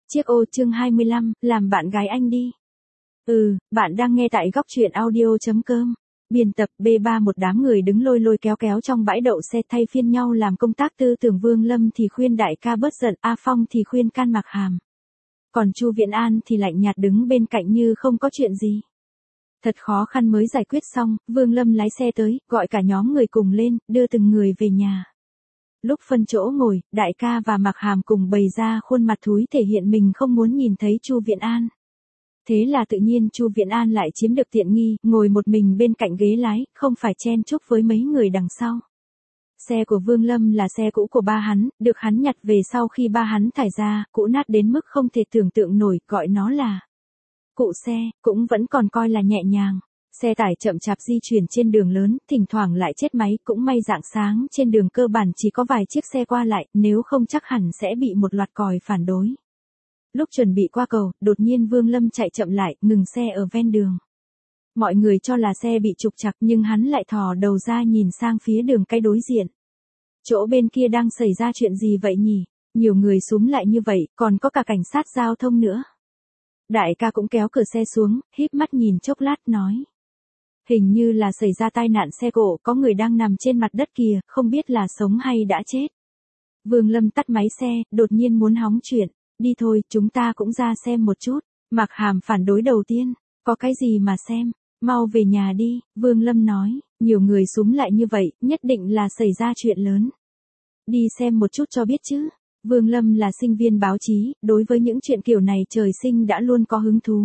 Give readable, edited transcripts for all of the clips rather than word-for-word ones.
Chiếc ô chương 25, làm bạn gái anh đi. Bạn đang nghe tại góc truyện audio.com. Biên tập B3. Một đám người đứng lôi lôi kéo kéo trong bãi đậu xe thay phiên nhau làm công tác tư tưởng. Vương Lâm thì khuyên đại ca bớt giận, A Phong thì khuyên can Mạc Hàm. Còn Chu Viễn An thì lạnh nhạt đứng bên cạnh như không có chuyện gì. Thật khó khăn mới giải quyết xong, Vương Lâm lái xe tới, gọi cả nhóm người cùng lên, đưa từng người về nhà. Lúc phân chỗ ngồi, đại ca và Mạc Hàm cùng bày ra khuôn mặt thúi thể hiện mình không muốn nhìn thấy Chu Viễn An. Thế là tự nhiên Chu Viễn An lại chiếm được tiện nghi, ngồi một mình bên cạnh ghế lái, không phải chen chúc với mấy người đằng sau. Xe của Vương Lâm là xe cũ của ba hắn, được hắn nhặt về sau khi ba hắn thải ra, cũ nát đến mức không thể tưởng tượng nổi, gọi nó là cụ xe, cũng vẫn còn coi là nhẹ nhàng. Xe tải chậm chạp di chuyển trên đường lớn, thỉnh thoảng lại chết máy, cũng may rạng sáng trên đường cơ bản chỉ có vài chiếc xe qua lại, nếu không chắc hẳn sẽ bị một loạt còi phản đối. Lúc chuẩn bị qua cầu, đột nhiên Vương Lâm chạy chậm lại, ngừng xe ở ven đường. Mọi người cho là xe bị trục trặc nhưng hắn lại thò đầu ra nhìn sang phía đường cái đối diện. Chỗ bên kia đang xảy ra chuyện gì vậy nhỉ? Nhiều người xúm lại như vậy, còn có cả cảnh sát giao thông nữa. Đại ca cũng kéo cửa xe xuống, híp mắt nhìn chốc lát nói. Hình như là xảy ra tai nạn xe cộ, có người đang nằm trên mặt đất kìa, không biết là sống hay đã chết. Vương Lâm tắt máy xe, đột nhiên muốn hóng chuyện. Đi thôi, chúng ta cũng ra xem một chút. Mạc Hàm phản đối đầu tiên. Có cái gì mà xem, mau về nhà đi, Vương Lâm nói. Nhiều người xúm lại như vậy, nhất định là xảy ra chuyện lớn. Đi xem một chút cho biết chứ. Vương Lâm là sinh viên báo chí, đối với những chuyện kiểu này trời sinh đã luôn có hứng thú.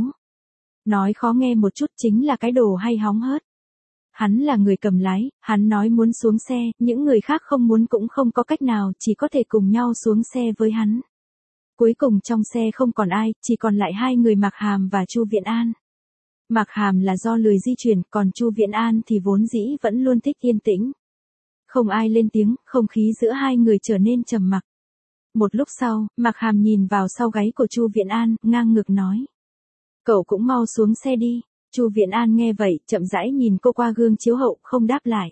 Nói khó nghe một chút chính là cái đồ hay hóng hớt. Hắn là người cầm lái, hắn nói muốn xuống xe, những người khác không muốn cũng không có cách nào, chỉ có thể cùng nhau xuống xe với hắn. Cuối cùng trong xe không còn ai, chỉ còn lại hai người Mạc Hàm và Chu Viễn An. Mạc Hàm là do lười di chuyển, còn Chu Viễn An thì vốn dĩ vẫn luôn thích yên tĩnh. Không ai lên tiếng, không khí giữa hai người trở nên trầm mặc. Một lúc sau, Mạc Hàm nhìn vào sau gáy của Chu Viễn An, ngang ngược nói. Cậu cũng mau xuống xe đi. Chu Viễn An nghe vậy, chậm rãi nhìn cô qua gương chiếu hậu, không đáp lại.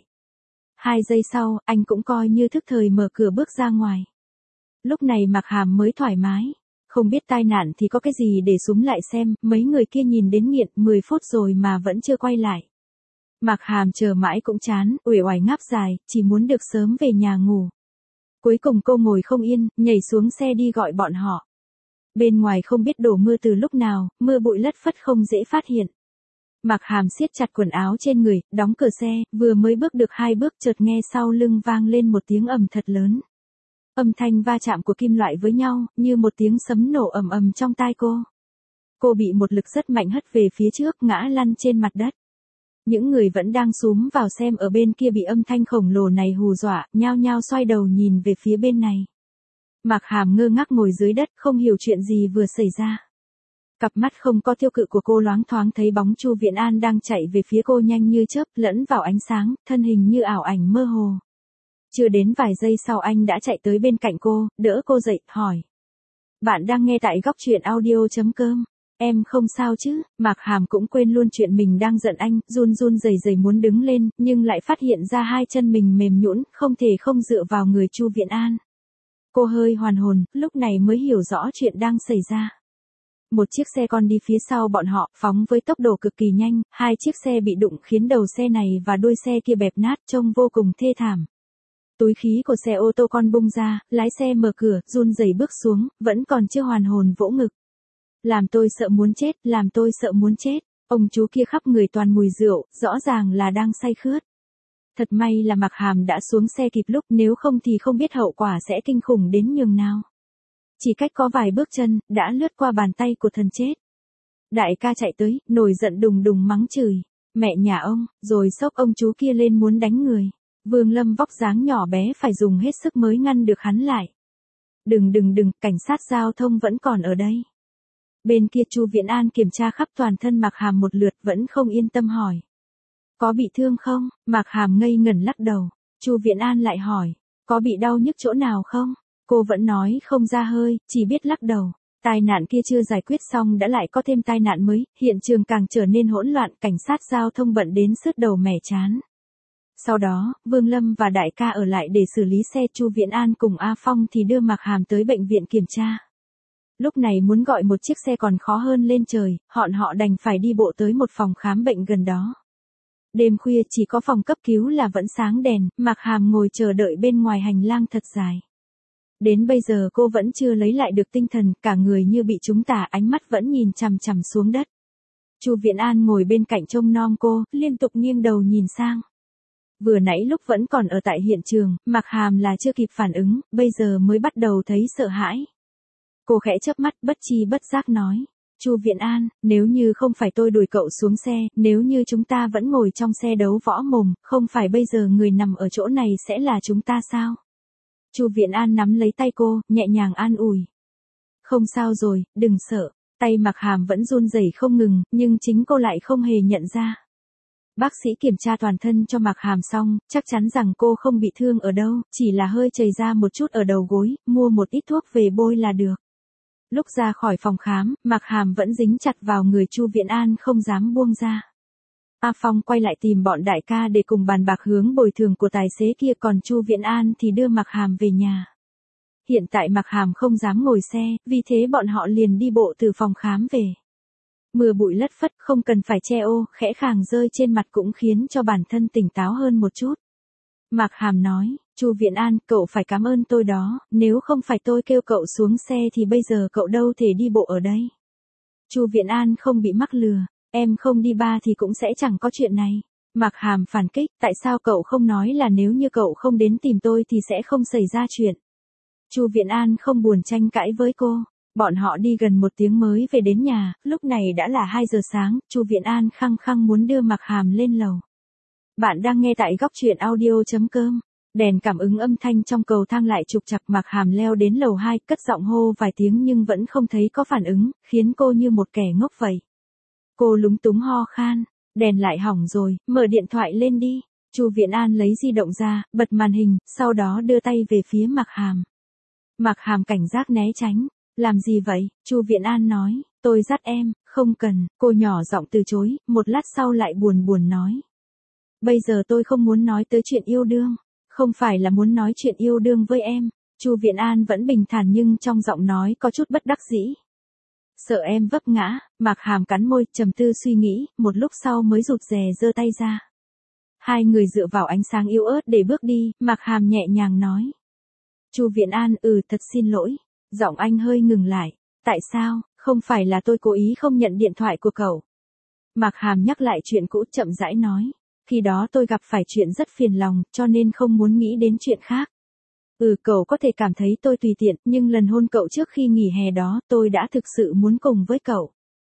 2 giây sau, anh cũng coi như thức thời mở cửa bước ra ngoài. Lúc này Mạc Hàm mới thoải mái. Không biết tai nạn thì có cái gì để xúm lại xem, mấy người kia nhìn đến nghiện 10 phút rồi mà vẫn chưa quay lại. Mạc Hàm chờ mãi cũng chán, uể oải ngáp dài, chỉ muốn được sớm về nhà ngủ. Cuối cùng cô ngồi không yên, nhảy xuống xe đi gọi bọn họ. Bên ngoài không biết đổ mưa từ lúc nào, mưa bụi lất phất không dễ phát hiện. Mạc Hàm siết chặt quần áo trên người, đóng cửa xe, vừa mới bước được 2 bước chợt nghe sau lưng vang lên một tiếng ầm thật lớn. Âm thanh va chạm của kim loại với nhau, như một tiếng sấm nổ ầm ầm trong tai cô. Cô bị một lực rất mạnh hất về phía trước, ngã lăn trên mặt đất. Những người vẫn đang xúm vào xem ở bên kia bị âm thanh khổng lồ này hù dọa, nhao nhao xoay đầu nhìn về phía bên này. Mạc Hàm ngơ ngác ngồi dưới đất, không hiểu chuyện gì vừa xảy ra. Cặp mắt không có tiêu cự của cô loáng thoáng thấy bóng Chu Viễn An đang chạy về phía cô nhanh như chớp, lẫn vào ánh sáng, thân hình như ảo ảnh mơ hồ. Chưa đến vài giây sau anh đã chạy tới bên cạnh cô, đỡ cô dậy, hỏi. Bạn đang nghe tại góc truyện audio.com. Em không sao chứ? Mạc Hàm cũng quên luôn chuyện mình đang giận anh, run run rẩy rẩy muốn đứng lên, nhưng lại phát hiện ra hai chân mình mềm nhũn, không thể không dựa vào người Chu Viễn An. Cô hơi hoàn hồn, lúc này mới hiểu rõ chuyện đang xảy ra. Một chiếc xe con đi phía sau bọn họ, phóng với tốc độ cực kỳ nhanh, 2 chiếc xe bị đụng khiến đầu xe này và đuôi xe kia bẹp nát, trông vô cùng thê thảm. Túi khí của xe ô tô con bung ra, lái xe mở cửa, run rẩy bước xuống, vẫn còn chưa hoàn hồn vỗ ngực. Làm tôi sợ muốn chết, làm tôi sợ muốn chết. Ông chú kia khắp người toàn mùi rượu, rõ ràng là đang say khướt. Thật may là Mạc Hàm đã xuống xe kịp lúc, nếu không thì không biết hậu quả sẽ kinh khủng đến nhường nào. Chỉ cách có vài bước chân, đã lướt qua bàn tay của thần chết. Đại ca chạy tới, nổi giận đùng đùng mắng chửi. Mẹ nhà ông, rồi xốc ông chú kia lên muốn đánh người. Vương Lâm vóc dáng nhỏ bé phải dùng hết sức mới ngăn được hắn lại. Đừng, cảnh sát giao thông vẫn còn ở đây. Bên kia Chu Viễn An kiểm tra khắp toàn thân Mạc Hàm một lượt vẫn không yên tâm hỏi. Có bị thương không? Mạc Hàm ngây ngẩn lắc đầu. Chu Viễn An lại hỏi. Có bị đau nhức chỗ nào không? Cô vẫn nói không ra hơi, chỉ biết lắc đầu. Tai nạn kia chưa giải quyết xong đã lại có thêm tai nạn mới, hiện trường càng trở nên hỗn loạn, cảnh sát giao thông bận đến sứt đầu mẻ chán. Sau đó, Vương Lâm và đại ca ở lại để xử lý xe. Chu Viễn An cùng A Phong thì đưa Mạc Hàm tới bệnh viện kiểm tra. Lúc này muốn gọi một chiếc xe còn khó hơn lên trời, họ đành phải đi bộ tới một phòng khám bệnh gần đó. Đêm khuya chỉ có phòng cấp cứu là vẫn sáng đèn, Mạc Hàm ngồi chờ đợi bên ngoài hành lang thật dài. Đến bây giờ cô vẫn chưa lấy lại được tinh thần, cả người như bị trúng tà, ánh mắt vẫn nhìn chằm chằm xuống đất. Chu Viễn An ngồi bên cạnh trông nom cô, liên tục nghiêng đầu nhìn sang. Vừa nãy lúc vẫn còn ở tại hiện trường, Mạc Hàm là chưa kịp phản ứng, bây giờ mới bắt đầu thấy sợ hãi. Cô khẽ chớp mắt, bất tri bất giác nói. Chu Viễn An, nếu như không phải tôi đuổi cậu xuống xe, nếu như chúng ta vẫn ngồi trong xe đấu võ mồm, không phải bây giờ người nằm ở chỗ này sẽ là chúng ta sao? Chu Viễn An nắm lấy tay cô, nhẹ nhàng an ủi. Không sao rồi, đừng sợ. Tay Mạc Hàm vẫn run rẩy không ngừng, nhưng chính cô lại không hề nhận ra. Bác sĩ kiểm tra toàn thân cho Mạc Hàm xong, chắc chắn rằng cô không bị thương ở đâu, chỉ là hơi chảy ra một chút ở đầu gối, mua một ít thuốc về bôi là được. Lúc ra khỏi phòng khám, Mạc Hàm vẫn dính chặt vào người Chu Viễn An không dám buông ra. A Phong quay lại tìm bọn đại ca để cùng bàn bạc hướng bồi thường của tài xế kia, còn Chu Viễn An thì đưa Mạc Hàm về nhà. Hiện tại Mạc Hàm không dám ngồi xe, vì thế bọn họ liền đi bộ từ phòng khám về. Mưa bụi lất phất, không cần phải che ô, khẽ khàng rơi trên mặt cũng khiến cho bản thân tỉnh táo hơn một chút. Mạc Hàm nói, Chu Viễn An, cậu phải cảm ơn tôi đó, nếu không phải tôi kêu cậu xuống xe thì bây giờ cậu đâu thể đi bộ ở đây. Chu Viễn An không bị mắc lừa, em không đi ba thì cũng sẽ chẳng có chuyện này. Mạc Hàm phản kích, tại sao cậu không nói là nếu như cậu không đến tìm tôi thì sẽ không xảy ra chuyện. Chu Viễn An không buồn tranh cãi với cô. Bọn họ đi gần 1 tiếng mới về đến nhà, lúc này đã là 2 giờ sáng, Chu Viễn An khăng khăng muốn đưa Mạc Hàm lên lầu. Bạn đang nghe tại góc truyện audio.com. Đèn cảm ứng âm thanh trong cầu thang lại trục trặc, Mạc Hàm leo đến lầu 2, cất giọng hô vài tiếng nhưng vẫn không thấy có phản ứng, khiến cô như một kẻ ngốc vậy. Cô lúng túng ho khan, đèn lại hỏng rồi, mở điện thoại lên đi. Chu Viễn An lấy di động ra, bật màn hình, sau đó đưa tay về phía Mạc Hàm. Mạc Hàm cảnh giác né tránh. Làm gì vậy? Chu Viễn An nói, tôi dắt em, không cần, cô nhỏ giọng từ chối, một lát sau lại buồn buồn nói. Bây giờ tôi không muốn nói tới chuyện yêu đương, không phải là muốn nói chuyện yêu đương với em. Chu Viễn An vẫn bình thản nhưng trong giọng nói có chút bất đắc dĩ. Sợ em vấp ngã, Mạc Hàm cắn môi, trầm tư suy nghĩ, một lúc sau mới rụt rè giơ tay ra. Hai người dựa vào ánh sáng yếu ớt để bước đi, Mạc Hàm nhẹ nhàng nói. Chu Viễn An, thật xin lỗi. Giọng anh hơi ngừng lại. Tại sao? Không phải là tôi cố ý không nhận điện thoại của cậu. Mạc Hàm nhắc lại chuyện cũ, chậm rãi nói. Khi đó tôi gặp phải chuyện rất phiền lòng, cho nên không muốn nghĩ đến chuyện khác. Cậu có thể cảm thấy tôi tùy tiện, nhưng lần hôn cậu trước khi nghỉ hè đó, tôi đã thực sự muốn cùng với cậu.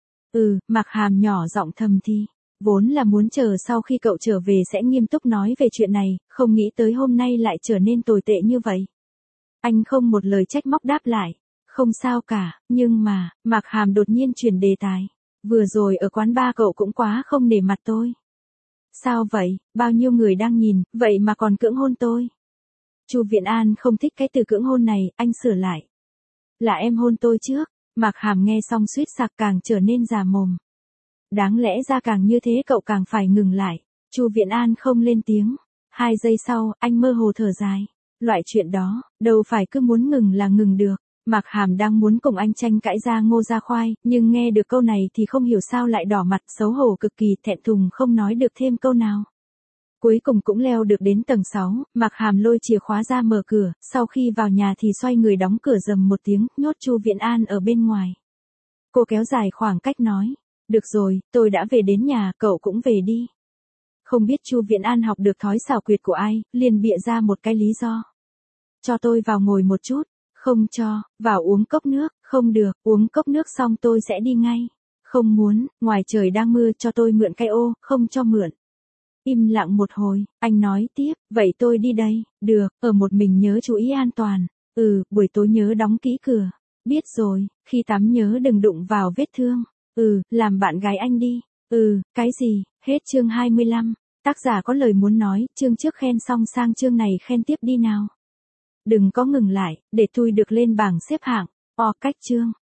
Mạc Hàm nhỏ giọng thầm thì. Vốn là muốn chờ sau khi cậu trở về sẽ nghiêm túc nói về chuyện này, không nghĩ tới hôm nay lại trở nên tồi tệ như vậy. Anh không một lời trách móc đáp lại. Không sao cả, nhưng mà, Mạc Hàm đột nhiên chuyển đề tài. Vừa rồi ở quán bar cậu cũng quá không nể mặt tôi. Sao vậy, bao nhiêu người đang nhìn, vậy mà còn cưỡng hôn tôi. Chu Viễn An không thích cái từ cưỡng hôn này, anh sửa lại. Là em hôn tôi trước. Mạc Hàm nghe xong suýt sặc, càng trở nên già mồm. Đáng lẽ ra càng như thế cậu càng phải ngừng lại. Chu Viễn An không lên tiếng. 2 giây sau, anh mơ hồ thở dài. Loại chuyện đó, đâu phải cứ muốn ngừng là ngừng được. Mạc Hàm đang muốn cùng anh tranh cãi ra ngô ra khoai, nhưng nghe được câu này thì không hiểu sao lại đỏ mặt, xấu hổ cực kỳ, thẹn thùng không nói được thêm câu nào. Cuối cùng cũng leo được đến tầng 6, Mạc Hàm lôi chìa khóa ra mở cửa, sau khi vào nhà thì xoay người đóng cửa rầm một tiếng, nhốt Chu Viễn An ở bên ngoài. Cô kéo dài khoảng cách nói, được rồi, tôi đã về đến nhà, cậu cũng về đi. Không biết Chu Viễn An học được thói xảo quyệt của ai, liền bịa ra một cái lý do. Cho tôi vào ngồi một chút. Không cho, vào uống cốc nước, không được, uống cốc nước xong tôi sẽ đi ngay. Không muốn, ngoài trời đang mưa, cho tôi mượn cái ô, không cho mượn. Im lặng một hồi, anh nói tiếp, vậy tôi đi đây, được, ở một mình nhớ chú ý an toàn. Buổi tối nhớ đóng kỹ cửa. Biết rồi, khi tắm nhớ đừng đụng vào vết thương. Làm bạn gái anh đi. Cái gì, hết chương 25. Tác giả có lời muốn nói, chương trước khen xong sang chương này khen tiếp đi nào. Đừng có ngừng lại, để tôi được lên bảng xếp hạng. Cách chương.